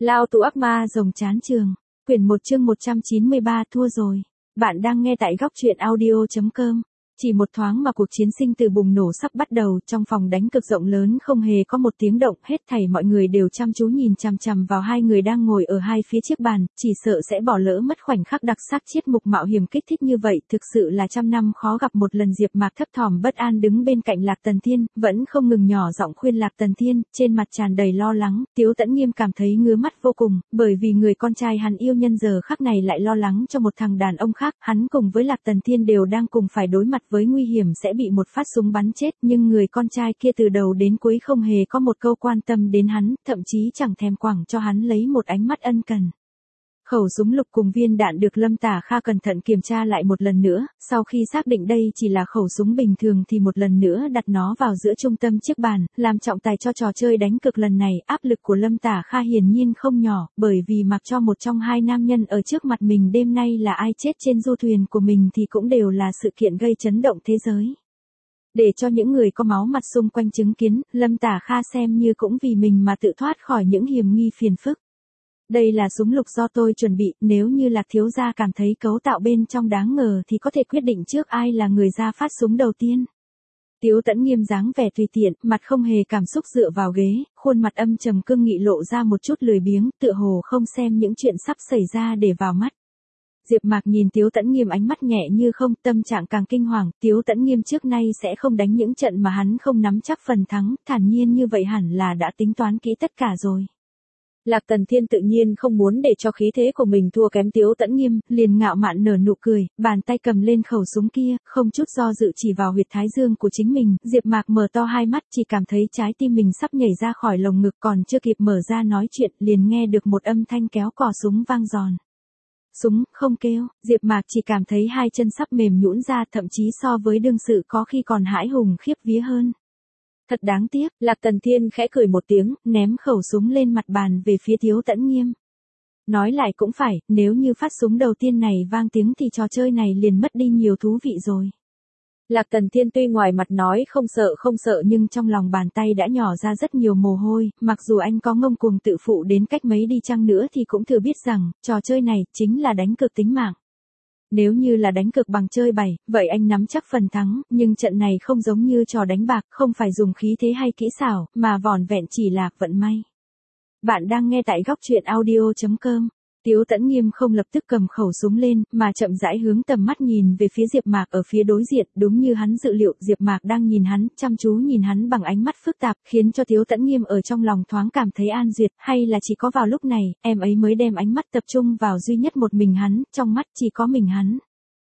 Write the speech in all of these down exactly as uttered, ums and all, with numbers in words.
Lao tù ác ma rồng chán trường. Quyển một chương một trăm chín mươi ba thua rồi. Bạn đang nghe tại góc truyện audio chấm com. Chỉ một thoáng mà cuộc chiến sinh tử bùng nổ sắp bắt đầu, trong phòng đánh cực rộng lớn không hề có một tiếng động, hết thảy mọi người đều chăm chú nhìn chằm chằm vào hai người đang ngồi ở hai phía chiếc bàn, chỉ sợ sẽ bỏ lỡ mất khoảnh khắc đặc sắc chiết mục mạo hiểm kích thích như vậy, thực sự là trăm năm khó gặp một lần. Diệp Mạc thấp thỏm bất an đứng bên cạnh Lạc Tần Thiên, vẫn không ngừng nhỏ giọng khuyên Lạc Tần Thiên, trên mặt tràn đầy lo lắng. Tiếu Tẫn Nghiêm cảm thấy ngứa mắt vô cùng, bởi vì người con trai hắn yêu nhân giờ khắc này lại lo lắng cho một thằng đàn ông khác, hắn cùng với Lạc Tần Thiên đều đang cùng phải đối mặt với nguy hiểm sẽ bị một phát súng bắn chết, nhưng người con trai kia từ đầu đến cuối không hề có một câu quan tâm đến hắn, thậm chí chẳng thèm quẳng cho hắn lấy một ánh mắt ân cần. Khẩu súng lục cùng viên đạn được Lâm Tả Kha cẩn thận kiểm tra lại một lần nữa, sau khi xác định đây chỉ là khẩu súng bình thường thì một lần nữa đặt nó vào giữa trung tâm chiếc bàn, làm trọng tài cho trò chơi đánh cược lần này. Áp lực của Lâm Tả Kha hiển nhiên không nhỏ, bởi vì mặc cho một trong hai nam nhân ở trước mặt mình đêm nay là ai chết trên du thuyền của mình thì cũng đều là sự kiện gây chấn động thế giới. Để cho những người có máu mặt xung quanh chứng kiến, Lâm Tả Kha xem như cũng vì mình mà tự thoát khỏi những hiểm nghi phiền phức. Đây là súng lục do tôi chuẩn bị, nếu như Lạc thiếu gia cảm thấy cấu tạo bên trong đáng ngờ thì có thể quyết định trước ai là người ra phát súng đầu tiên. Tiếu Tẫn Nghiêm dáng vẻ tùy tiện, mặt không hề cảm xúc dựa vào ghế, khuôn mặt âm trầm cương nghị lộ ra một chút lười biếng, tựa hồ không xem những chuyện sắp xảy ra để vào mắt. Diệp Mạc nhìn Tiếu Tẫn Nghiêm ánh mắt nhẹ như không, tâm trạng càng kinh hoàng. Tiếu Tẫn Nghiêm trước nay sẽ không đánh những trận mà hắn không nắm chắc phần thắng, thản nhiên như vậy hẳn là đã tính toán kỹ tất cả rồi. Lạc Tần Thiên tự nhiên không muốn để cho khí thế của mình thua kém Tiếu Tẫn Nghiêm, liền ngạo mạn nở nụ cười, bàn tay cầm lên khẩu súng kia, không chút do dự chỉ vào huyệt thái dương của chính mình. Diệp Mạc mở to hai mắt, chỉ cảm thấy trái tim mình sắp nhảy ra khỏi lồng ngực, còn chưa kịp mở ra nói chuyện, liền nghe được một âm thanh kéo cò súng vang giòn. Súng, không kêu, Diệp Mạc chỉ cảm thấy hai chân sắp mềm nhũn ra, thậm chí so với đương sự có khi còn hãi hùng khiếp vía hơn. Thật đáng tiếc, Lạc Tần Thiên khẽ cười một tiếng, ném khẩu súng lên mặt bàn về phía Tiếu Tẫn Nghiêm. Nói lại cũng phải, nếu như phát súng đầu tiên này vang tiếng thì trò chơi này liền mất đi nhiều thú vị rồi. Lạc Tần Thiên tuy ngoài mặt nói không sợ không sợ nhưng trong lòng bàn tay đã nhỏ ra rất nhiều mồ hôi, mặc dù anh có ngông cuồng tự phụ đến cách mấy đi chăng nữa thì cũng thừa biết rằng, trò chơi này chính là đánh cược tính mạng. Nếu như là đánh cược bằng chơi bày, vậy anh nắm chắc phần thắng, nhưng trận này không giống như trò đánh bạc, không phải dùng khí thế hay kỹ xảo, mà vỏn vẹn chỉ là vận may. Bạn đang nghe tại góc truyện audio chấm com. Tiếu Tẫn Nghiêm không lập tức cầm khẩu súng lên, mà chậm rãi hướng tầm mắt nhìn về phía Diệp Mạc ở phía đối diện, đúng như hắn dự liệu, Diệp Mạc đang nhìn hắn, chăm chú nhìn hắn bằng ánh mắt phức tạp, khiến cho Tiếu Tẫn Nghiêm ở trong lòng thoáng cảm thấy an duyệt, hay là chỉ có vào lúc này, em ấy mới đem ánh mắt tập trung vào duy nhất một mình hắn, trong mắt chỉ có mình hắn.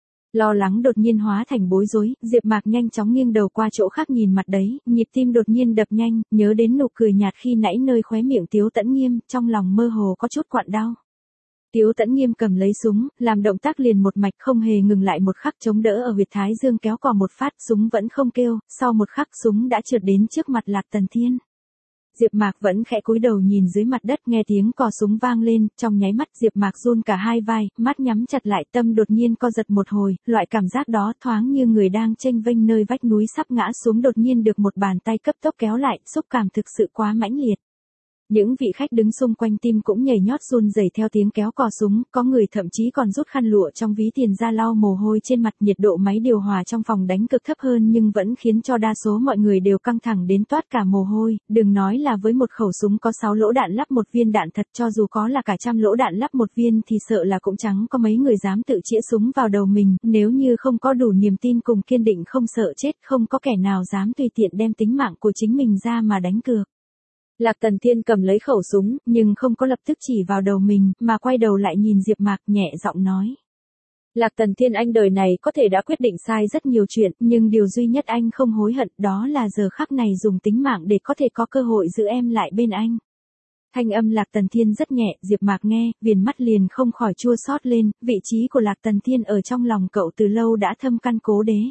Lo lắng đột nhiên hóa thành bối rối, Diệp Mạc nhanh chóng nghiêng đầu qua chỗ khác nhìn mặt đấy, nhịp tim đột nhiên đập nhanh, nhớ đến nụ cười nhạt khi nãy nơi khóe miệng Tiếu Tẫn Nghiêm, trong lòng mơ hồ có chút quặn đau. Tiếu Tẫn Nghiêm cầm lấy súng, làm động tác liền một mạch không hề ngừng lại một khắc chống đỡ ở huyệt thái dương kéo cò một phát, súng vẫn không kêu, sau một khắc súng đã trượt đến trước mặt Lạc Tần Thiên. Diệp Mạc vẫn khẽ cúi đầu nhìn dưới mặt đất, nghe tiếng cò súng vang lên, trong nháy mắt Diệp Mạc run cả hai vai, mắt nhắm chặt lại, tâm đột nhiên co giật một hồi, loại cảm giác đó thoáng như người đang chênh vênh nơi vách núi sắp ngã xuống đột nhiên được một bàn tay cấp tốc kéo lại, xúc cảm thực sự quá mãnh liệt. Những vị khách đứng xung quanh tim cũng nhảy nhót run rẩy theo tiếng kéo cò súng, có người thậm chí còn rút khăn lụa trong ví tiền ra lau mồ hôi trên mặt. Nhiệt độ máy điều hòa trong phòng đánh cực thấp hơn nhưng vẫn khiến cho đa số mọi người đều căng thẳng đến toát cả mồ hôi, đừng nói là với một khẩu súng có sáu lỗ đạn lắp một viên đạn thật, cho dù có là cả trăm lỗ đạn lắp một viên thì sợ là cũng chẳng có mấy người dám tự chĩa súng vào đầu mình, nếu như không có đủ niềm tin cùng kiên định không sợ chết, không có kẻ nào dám tùy tiện đem tính mạng của chính mình ra mà đánh cược. Lạc Tần Thiên cầm lấy khẩu súng, nhưng không có lập tức chỉ vào đầu mình, mà quay đầu lại nhìn Diệp Mạc, nhẹ giọng nói. Lạc Tần Thiên, anh đời này có thể đã quyết định sai rất nhiều chuyện, nhưng điều duy nhất anh không hối hận đó là giờ khắc này dùng tính mạng để có thể có cơ hội giữ em lại bên anh. Thanh âm Lạc Tần Thiên rất nhẹ, Diệp Mạc nghe, viền mắt liền không khỏi chua xót lên, vị trí của Lạc Tần Thiên ở trong lòng cậu từ lâu đã thâm căn cố đế.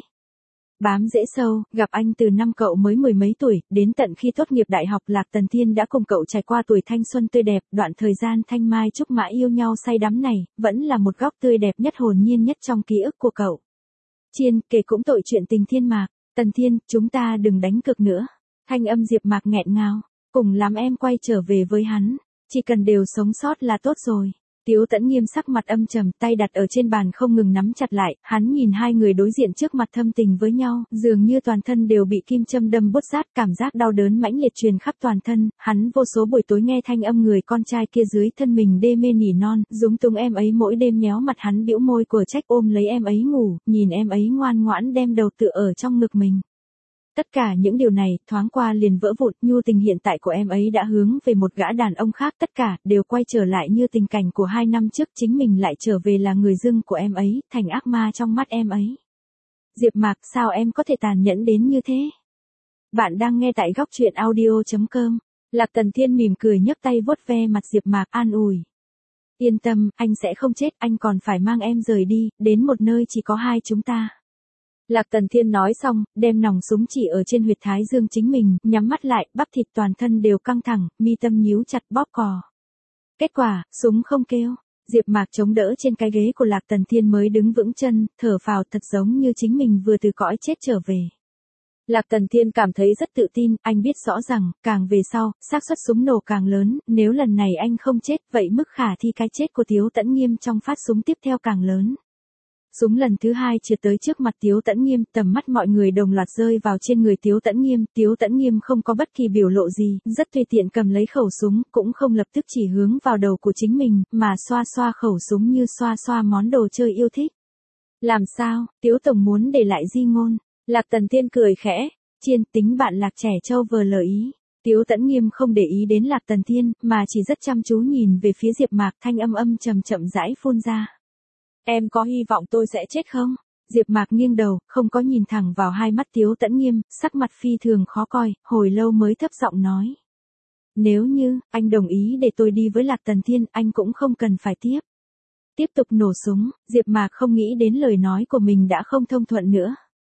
Bám rễ sâu, gặp anh từ năm cậu mới mười mấy tuổi, đến tận khi tốt nghiệp đại học Lạc Tần Thiên đã cùng cậu trải qua tuổi thanh xuân tươi đẹp, đoạn thời gian thanh mai trúc mã yêu nhau say đắm này, vẫn là một góc tươi đẹp nhất hồn nhiên nhất trong ký ức của cậu. Chiên, kể cũng tội chuyện tình Thiên Mạc, Tần Thiên, chúng ta đừng đánh cược nữa. Thanh âm Diệp Mạc nghẹn ngào, cùng lắm em quay trở về với hắn. Chỉ cần đều sống sót là tốt rồi. Tiếu Tẫn Nghiêm sắc mặt âm trầm, tay đặt ở trên bàn không ngừng nắm chặt lại, hắn nhìn hai người đối diện trước mặt thâm tình với nhau, dường như toàn thân đều bị kim châm đâm bút rát, cảm giác đau đớn mãnh liệt truyền khắp toàn thân, hắn vô số buổi tối nghe thanh âm người con trai kia dưới thân mình đê mê nỉ non, dúng túng em ấy mỗi đêm nhéo mặt hắn bĩu môi của trách ôm lấy em ấy ngủ, nhìn em ấy ngoan ngoãn đem đầu tựa ở trong ngực mình. Tất cả những điều này, thoáng qua liền vỡ vụn, nhu tình hiện tại của em ấy đã hướng về một gã đàn ông khác, tất cả, đều quay trở lại như tình cảnh của hai năm trước, chính mình lại trở về là người dưng của em ấy, thành ác ma trong mắt em ấy. Diệp Mạc, sao em có thể tàn nhẫn đến như thế? Bạn đang nghe tại góc truyện audio chấm com. Lạc Tần Thiên mỉm cười nhấc tay vuốt ve mặt Diệp Mạc an ủi. Yên tâm, anh sẽ không chết, anh còn phải mang em rời đi, đến một nơi chỉ có hai chúng ta. Lạc Tần Thiên nói xong, đem nòng súng chỉ ở trên huyệt thái dương chính mình, nhắm mắt lại, bắp thịt toàn thân đều căng thẳng, mi tâm nhíu chặt bóp cò. Kết quả, súng không kêu. Diệp Mạc chống đỡ trên cái ghế của Lạc Tần Thiên mới đứng vững chân, thở phào thật giống như chính mình vừa từ cõi chết trở về. Lạc Tần Thiên cảm thấy rất tự tin, anh biết rõ rằng, càng về sau, xác suất súng nổ càng lớn, nếu lần này anh không chết, vậy mức khả thi cái chết của Tiếu Tẫn Nghiêm trong phát súng tiếp theo càng lớn. Súng lần thứ hai trượt tới trước mặt Tiếu Tẫn Nghiêm, tầm mắt mọi người đồng loạt rơi vào trên người Tiếu Tẫn Nghiêm, Tiếu Tẫn Nghiêm không có bất kỳ biểu lộ gì, rất tùy tiện cầm lấy khẩu súng, cũng không lập tức chỉ hướng vào đầu của chính mình, mà xoa xoa khẩu súng như xoa xoa món đồ chơi yêu thích. Làm sao, Tiếu Tổng muốn để lại di ngôn? Lạc Tần Thiên cười khẽ, chiên tính bạn Lạc trẻ trâu vờ lời ý. Tiếu Tẫn Nghiêm không để ý đến Lạc Tần Thiên, mà chỉ rất chăm chú nhìn về phía Diệp Mạc, thanh âm âm trầm chậm rãi phun ra. Em có hy vọng tôi sẽ chết không? Diệp Mạc nghiêng đầu, không có nhìn thẳng vào hai mắt Tiếu Tẫn Nghiêm, sắc mặt phi thường khó coi, hồi lâu mới thấp giọng nói. Nếu như, anh đồng ý để tôi đi với Lạc Tần Thiên, anh cũng không cần phải tiếp. Tiếp tục nổ súng, Diệp Mạc không nghĩ đến lời nói của mình đã không thông thuận nữa.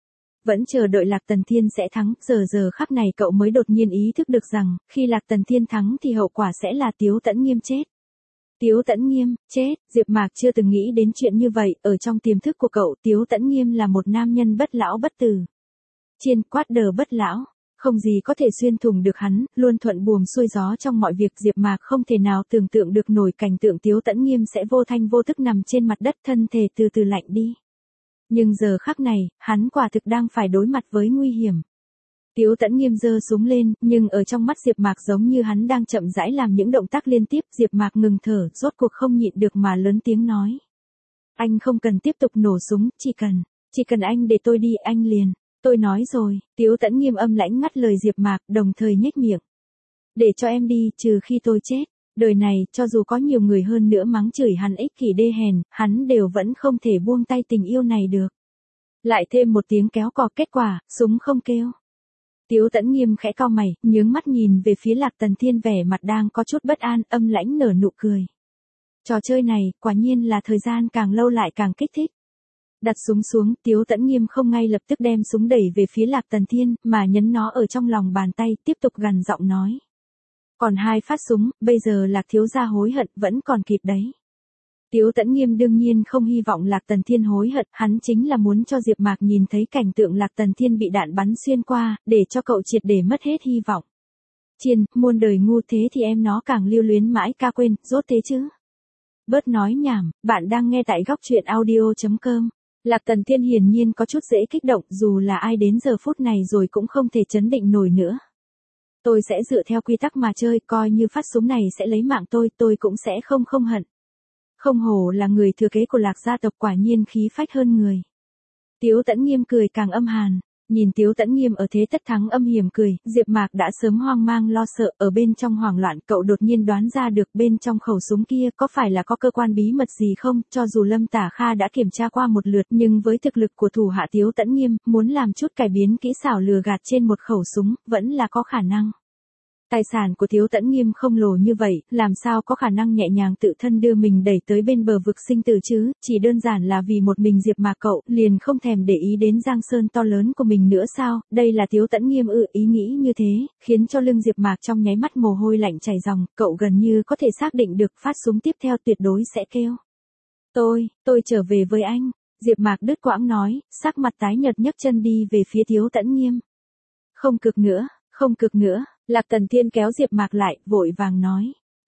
Vẫn chờ đợi Lạc Tần Thiên sẽ thắng, giờ giờ khắc này cậu mới đột nhiên ý thức được rằng, khi Lạc Tần Thiên thắng thì hậu quả sẽ là Tiếu Tẫn Nghiêm chết. Tiếu Tẫn Nghiêm, chết, Diệp Mạc chưa từng nghĩ đến chuyện như vậy, ở trong tiềm thức của cậu, Tiếu Tẫn Nghiêm là một nam nhân bất lão bất tử. Chiên quát đờ bất lão, không gì có thể xuyên thủng được hắn, luôn thuận buồm xuôi gió trong mọi việc. Diệp Mạc không thể nào tưởng tượng được nổi cảnh tượng Tiếu Tẫn Nghiêm sẽ vô thanh vô tức nằm trên mặt đất, thân thể từ từ lạnh đi. Nhưng giờ khắc này, hắn quả thực đang phải đối mặt với nguy hiểm. Tiếu Tẫn Nghiêm giơ súng lên, nhưng ở trong mắt Diệp Mạc giống như hắn đang chậm rãi làm những động tác liên tiếp, Diệp Mạc ngừng thở, rốt cuộc không nhịn được mà lớn tiếng nói. Anh không cần tiếp tục nổ súng, chỉ cần, chỉ cần anh để tôi đi, anh liền. Tôi nói rồi, Tiếu Tẫn Nghiêm âm lãnh ngắt lời Diệp Mạc, đồng thời nhếch miệng. Để cho em đi, trừ khi tôi chết. Đời này, cho dù có nhiều người hơn nữa mắng chửi hắn ích kỷ đê hèn, hắn đều vẫn không thể buông tay tình yêu này được. Lại thêm một tiếng kéo cò, kết quả, súng không kêu. Tiếu Tẫn Nghiêm khẽ cau mày, nhướng mắt nhìn về phía Lạc Tần Thiên, vẻ mặt đang có chút bất an, âm lãnh nở nụ cười. Trò chơi này, quả nhiên là thời gian càng lâu lại càng kích thích. Đặt súng xuống, Tiếu Tẫn Nghiêm không ngay lập tức đem súng đẩy về phía Lạc Tần Thiên, mà nhấn nó ở trong lòng bàn tay, tiếp tục gằn giọng nói. Còn hai phát súng, bây giờ Lạc thiếu gia hối hận, vẫn còn kịp đấy. Tiếu Tẫn Nghiêm đương nhiên không hy vọng Lạc Tần Thiên hối hận, hắn chính là muốn cho Diệp Mạc nhìn thấy cảnh tượng Lạc Tần Thiên bị đạn bắn xuyên qua, để cho cậu triệt để mất hết hy vọng. Chiên, muôn đời ngu thế thì em nó càng lưu luyến mãi ca quên, rốt thế chứ. Bớt nói nhảm, bạn đang nghe tại góc truyện audio chấm com. Lạc Tần Thiên hiển nhiên có chút dễ kích động, dù là ai đến giờ phút này rồi cũng không thể trấn định nổi nữa. Tôi sẽ dựa theo quy tắc mà chơi, coi như phát súng này sẽ lấy mạng tôi, tôi cũng sẽ không không hận. Không hổ là người thừa kế của Lạc gia tộc, quả nhiên khí phách hơn người. Tiếu Tẫn Nghiêm cười càng âm hàn, nhìn Tiếu Tẫn Nghiêm ở thế tất thắng âm hiểm cười, Diệp Mạc đã sớm hoang mang lo sợ, ở bên trong hoảng loạn cậu đột nhiên đoán ra được bên trong khẩu súng kia có phải là có cơ quan bí mật gì không, cho dù Lâm Tả Kha đã kiểm tra qua một lượt, nhưng với thực lực của thủ hạ Tiếu Tẫn Nghiêm, muốn làm chút cải biến kỹ xảo lừa gạt trên một khẩu súng, vẫn là có khả năng. Tài sản của Tiếu Tẫn Nghiêm không lồ như vậy, làm sao có khả năng nhẹ nhàng tự thân đưa mình đẩy tới bên bờ vực sinh tử chứ, chỉ đơn giản là vì một mình Diệp Mạc cậu, liền không thèm để ý đến giang sơn to lớn của mình nữa sao, đây là Tiếu Tẫn Nghiêm ư, ý nghĩ như thế, khiến cho lưng Diệp Mạc trong nháy mắt mồ hôi lạnh chảy ròng, cậu gần như có thể xác định được phát súng tiếp theo tuyệt đối sẽ kêu. Tôi, tôi trở về với anh, Diệp Mạc đứt quãng nói, sắc mặt tái nhợt nhấc chân đi về phía Tiếu Tẫn Nghiêm. Không cực nữa, không cực nữa. Lạc Tần Thiên kéo Diệp Mạc lại, vội vàng nói.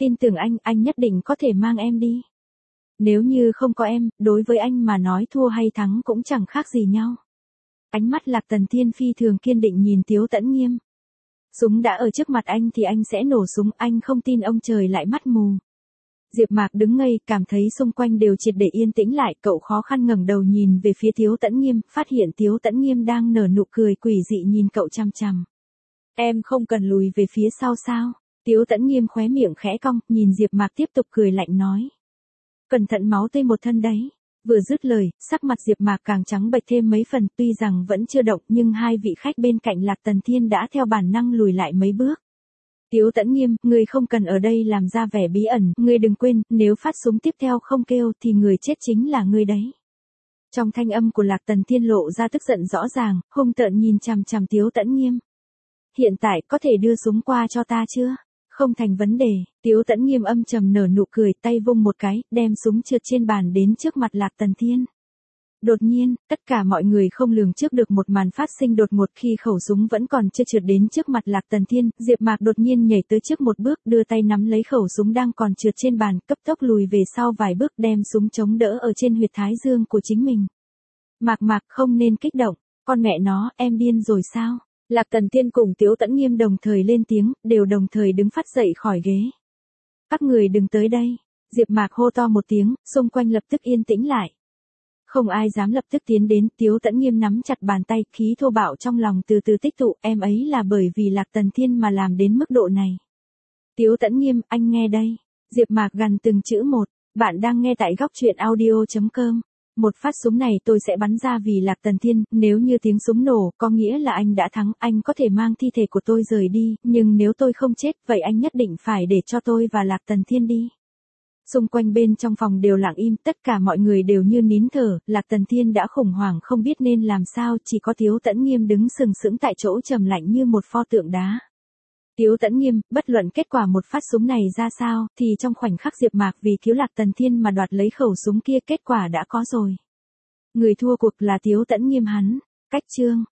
tin tưởng anh, anh nhất định có thể mang em đi. Nếu như không có em, đối với anh mà nói thua hay thắng cũng chẳng khác gì nhau. Ánh mắt Lạc Tần Thiên phi thường kiên định nhìn Tiếu Tẫn Nghiêm. Súng đã ở trước mặt anh thì anh sẽ nổ súng, anh không tin ông trời lại mắt mù. Diệp Mạc đứng ngây, cảm thấy xung quanh đều triệt để yên tĩnh lại, cậu khó khăn ngẩng đầu nhìn về phía Tiếu Tẫn Nghiêm, phát hiện Tiếu Tẫn Nghiêm đang nở nụ cười quỷ dị nhìn cậu chằm chằm. Em không cần lùi về phía sau sao? Tiếu Tẫn Nghiêm khóe miệng khẽ cong, nhìn Diệp Mạc tiếp tục cười lạnh nói. Cẩn thận máu tươi một thân đấy. Vừa dứt lời, sắc mặt Diệp Mạc càng trắng bệch thêm mấy phần, tuy rằng vẫn chưa động nhưng hai vị khách bên cạnh Lạc Tần Thiên đã theo bản năng lùi lại mấy bước. Tiếu Tẫn Nghiêm, ngươi không cần ở đây làm ra vẻ bí ẩn, ngươi đừng quên, nếu phát súng tiếp theo không kêu thì người chết chính là ngươi đấy. Trong thanh âm của Lạc Tần Thiên lộ ra tức giận rõ ràng, hung tợn nhìn chằm chằm Tiếu Tẫn Nghiêm. Hiện tại có thể đưa súng qua cho ta chưa? Không thành vấn đề, Tiếu Tẫn Nghiêm âm trầm nở nụ cười, tay vung một cái, đem súng trượt trên bàn đến trước mặt Lạc Tần Thiên. Đột nhiên, tất cả mọi người không lường trước được một màn phát sinh đột ngột khi khẩu súng vẫn còn chưa trượt đến trước mặt Lạc Tần Thiên, Diệp Mạc đột nhiên nhảy tới trước một bước, đưa tay nắm lấy khẩu súng đang còn trượt trên bàn, cấp tốc lùi về sau vài bước đem súng chống đỡ ở trên huyệt thái dương của chính mình. Mạc Mạc không nên kích động, con mẹ nó, em điên rồi sao? Lạc Tần Thiên cùng Tiếu Tẫn Nghiêm đồng thời lên tiếng, đều đồng thời đứng phát dậy khỏi ghế. Các người đừng tới đây, Diệp Mạc hô to một tiếng, xung quanh lập tức yên tĩnh lại. Không ai dám lập tức tiến đến, Tiếu Tẫn Nghiêm nắm chặt bàn tay, khí thô bạo trong lòng từ từ tích tụ, em ấy là bởi vì Lạc Tần Thiên mà làm đến mức độ này. Tiếu Tẫn Nghiêm, anh nghe đây. Diệp Mạc gằn từng chữ một, bạn đang nghe tại góc truyện audio chấm com. Một phát súng này tôi sẽ bắn ra vì Lạc Tần Thiên, nếu như tiếng súng nổ, có nghĩa là anh đã thắng, anh có thể mang thi thể của tôi rời đi, nhưng nếu tôi không chết, vậy anh nhất định phải để cho tôi và Lạc Tần Thiên đi. Xung quanh bên trong phòng đều lặng im, tất cả mọi người đều như nín thở, Lạc Tần Thiên đã khủng hoảng không biết nên làm sao, chỉ có Tiếu Tẫn Nghiêm đứng sừng sững tại chỗ trầm lạnh như một pho tượng đá. Tiếu Tẫn Nghiêm, bất luận kết quả một phát súng này ra sao, thì trong khoảnh khắc Diệp Mạc vì cứu Lạc Tần Thiên mà đoạt lấy khẩu súng kia, kết quả đã có rồi. Người thua cuộc là Tiếu Tẫn Nghiêm hắn. Cách chương